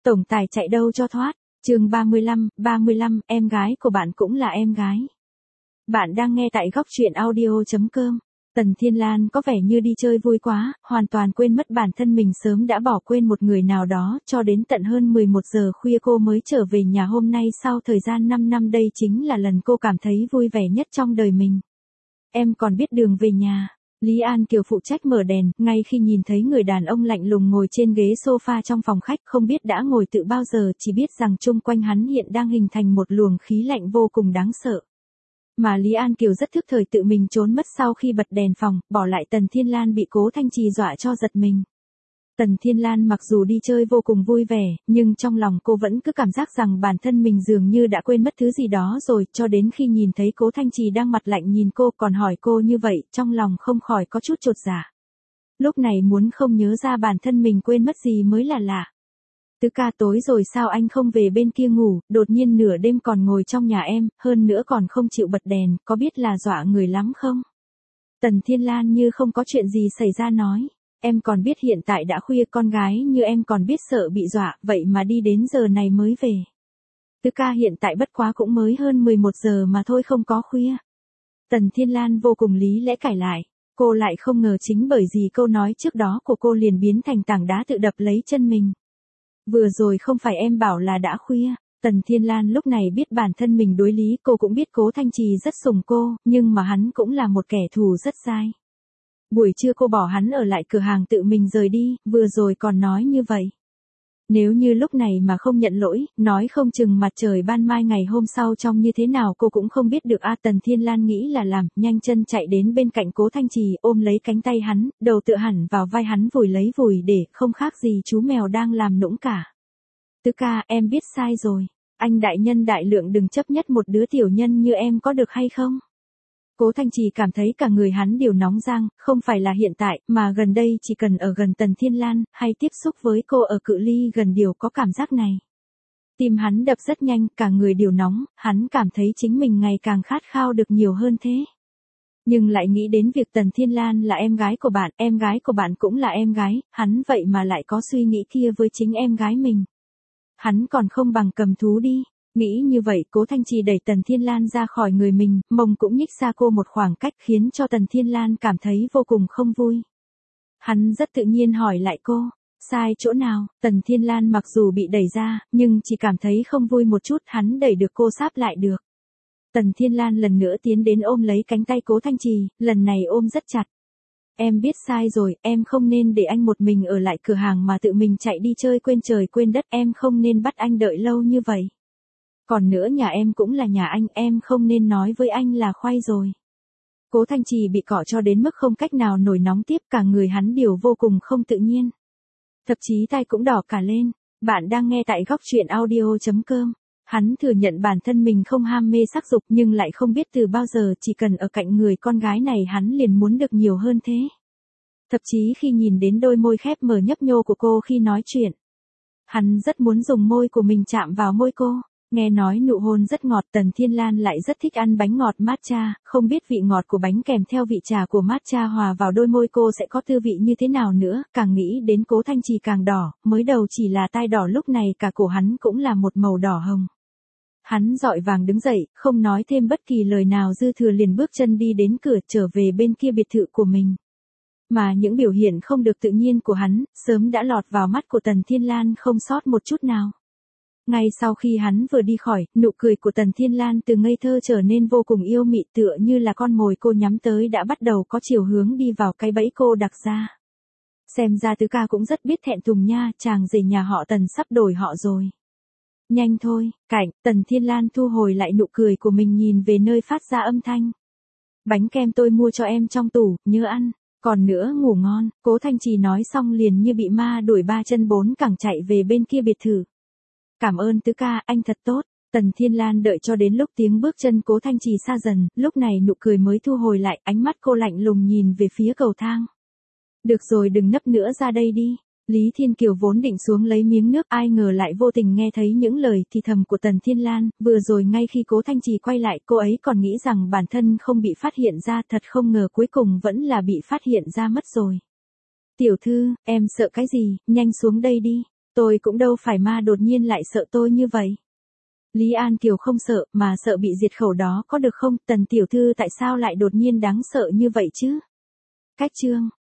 Tổng tài chạy đâu cho thoát. Chương 35, em gái của bạn cũng là em gái. Bạn đang nghe tại góc truyện audio.com. Tần Thiên Lan có vẻ như đi chơi vui quá, hoàn toàn quên mất bản thân mình sớm đã bỏ quên một người nào đó, cho đến tận hơn 11 giờ khuya cô mới trở về nhà. Hôm nay sau thời gian 5 năm đây chính là lần cô cảm thấy vui vẻ nhất trong đời mình. Em còn biết đường về nhà. Lý An Kiều phụ trách mở đèn, ngay khi nhìn thấy người đàn ông lạnh lùng ngồi trên ghế sofa trong phòng khách, không biết đã ngồi từ bao giờ, chỉ biết rằng chung quanh hắn hiện đang hình thành một luồng khí lạnh vô cùng đáng sợ. Mà Lý An Kiều rất thức thời tự mình trốn mất sau khi bật đèn phòng, bỏ lại Tần Thiên Lan bị Cố Thanh Trì dọa cho giật mình. Tần Thiên Lan mặc dù đi chơi vô cùng vui vẻ, nhưng trong lòng cô vẫn cứ cảm giác rằng bản thân mình dường như đã quên mất thứ gì đó rồi, cho đến khi nhìn thấy Cố Thanh Trì đang mặt lạnh nhìn cô còn hỏi cô như vậy, trong lòng không khỏi có chút chột dạ. Lúc này muốn không nhớ ra bản thân mình quên mất gì mới là lạ. Tứ ca, tối rồi sao anh không về bên kia ngủ, đột nhiên nửa đêm còn ngồi trong nhà em, hơn nữa còn không chịu bật đèn, có biết là dọa người lắm không? Tần Thiên Lan như không có chuyện gì xảy ra nói. Em còn biết hiện tại đã khuya, con gái như em còn biết sợ bị dọa, vậy mà đi đến giờ này mới về. Tứ ca, hiện tại bất quá cũng mới hơn 11 giờ mà thôi, không có khuya. Tần Thiên Lan vô cùng lý lẽ cãi lại. Cô lại không ngờ chính bởi vì câu nói trước đó của cô liền biến thành tảng đá tự đập lấy chân mình. Vừa rồi không phải em bảo là đã khuya. Tần Thiên Lan lúc này biết bản thân mình đối lý, cô cũng biết Cố Thanh Trì rất sủng cô, nhưng mà hắn cũng là một kẻ thù rất dai. Buổi trưa cô bỏ hắn ở lại cửa hàng tự mình rời đi, vừa rồi còn nói như vậy. Nếu như lúc này mà không nhận lỗi, nói không chừng mặt trời ban mai ngày hôm sau trông như thế nào cô cũng không biết được. Tần Thiên Lan nghĩ là làm, nhanh chân chạy đến bên cạnh Cố Thanh Trì, ôm lấy cánh tay hắn, đầu tựa hẳn vào vai hắn vùi lấy vùi để, không khác gì chú mèo đang làm nũng cả. Tứ ca, em biết sai rồi. Anh đại nhân đại lượng đừng chấp nhất một đứa tiểu nhân như em có được hay không? Cố Thanh Trì cảm thấy cả người hắn đều nóng rang, không phải là hiện tại, mà gần đây chỉ cần ở gần Tần Thiên Lan, hay tiếp xúc với cô ở cự ly gần đều có cảm giác này. Tim hắn đập rất nhanh, cả người đều nóng, hắn cảm thấy chính mình ngày càng khát khao được nhiều hơn thế. Nhưng lại nghĩ đến việc Tần Thiên Lan là em gái của bạn cũng là em gái, hắn vậy mà lại có suy nghĩ kia với chính em gái mình. Hắn còn không bằng cầm thú đi. Nghĩ như vậy, Cố Thanh Trì đẩy Tần Thiên Lan ra khỏi người mình, mông cũng nhích xa cô một khoảng cách khiến cho Tần Thiên Lan cảm thấy vô cùng không vui. Hắn rất tự nhiên hỏi lại cô, sai chỗ nào? Tần Thiên Lan mặc dù bị đẩy ra, nhưng chỉ cảm thấy không vui một chút, hắn đẩy được cô sáp lại được. Tần Thiên Lan lần nữa tiến đến ôm lấy cánh tay Cố Thanh Trì, lần này ôm rất chặt. Em biết sai rồi, em không nên để anh một mình ở lại cửa hàng mà tự mình chạy đi chơi quên trời quên đất, em không nên bắt anh đợi lâu như vậy. Còn nữa, nhà em cũng là nhà anh, em không nên nói với anh là khoai rồi. Cố Thanh Trì bị cọ cho đến mức không cách nào nổi nóng tiếp, cả người hắn đều vô cùng không tự nhiên. Thậm chí tai cũng đỏ cả lên. Bạn đang nghe tại góc truyện audio.com. Hắn thừa nhận bản thân mình không ham mê sắc dục, nhưng lại không biết từ bao giờ chỉ cần ở cạnh người con gái này hắn liền muốn được nhiều hơn thế. Thậm chí khi nhìn đến đôi môi khép mở nhấp nhô của cô khi nói chuyện, hắn rất muốn dùng môi của mình chạm vào môi cô. Nghe nói nụ hôn rất ngọt, Tần Thiên Lan lại rất thích ăn bánh ngọt matcha, không biết vị ngọt của bánh kèm theo vị trà của matcha hòa vào đôi môi cô sẽ có tư vị như thế nào nữa, càng nghĩ đến Cố Thanh Trì càng đỏ, mới đầu chỉ là tai đỏ, lúc này cả cổ hắn cũng là một màu đỏ hồng. Hắn dọi vàng đứng dậy, không nói thêm bất kỳ lời nào dư thừa liền bước chân đi đến cửa trở về bên kia biệt thự của mình. Mà những biểu hiện không được tự nhiên của hắn, sớm đã lọt vào mắt của Tần Thiên Lan không sót một chút nào. Ngay sau khi hắn vừa đi khỏi, nụ cười của Tần Thiên Lan từ ngây thơ trở nên vô cùng yêu mị, tựa như là con mồi cô nhắm tới đã bắt đầu có chiều hướng đi vào cái bẫy cô đặt ra. Xem ra tứ ca cũng rất biết thẹn thùng nha, chàng rể nhà họ Tần sắp đổi họ rồi. Nhanh thôi, cảnh, Tần Thiên Lan thu hồi lại nụ cười của mình, nhìn về nơi phát ra âm thanh. Bánh kem tôi mua cho em trong tủ, nhớ ăn. Còn nữa, ngủ ngon. Cố Thanh Trì nói xong liền như bị ma đuổi ba chân bốn cẳng chạy về bên kia biệt thự. Cảm ơn tứ ca, anh thật tốt. Tần Thiên Lan đợi cho đến lúc tiếng bước chân Cố Thanh Trì xa dần, lúc này nụ cười mới thu hồi lại, ánh mắt cô lạnh lùng nhìn về phía cầu thang. Được rồi, đừng nấp nữa, ra đây đi. Lý Thiên Kiều vốn định xuống lấy miếng nước, ai ngờ lại vô tình nghe thấy những lời thì thầm của Tần Thiên Lan, vừa rồi ngay khi Cố Thanh Trì quay lại, cô ấy còn nghĩ rằng bản thân không bị phát hiện ra, thật không ngờ cuối cùng vẫn là bị phát hiện ra mất rồi. Tiểu thư, em sợ cái gì, nhanh xuống đây đi. Tôi cũng đâu phải ma đột nhiên lại sợ tôi như vậy. Lý An Kiều không sợ, mà sợ bị diệt khẩu đó có được không? Tần tiểu thư tại sao lại đột nhiên đáng sợ như vậy chứ? Cách chương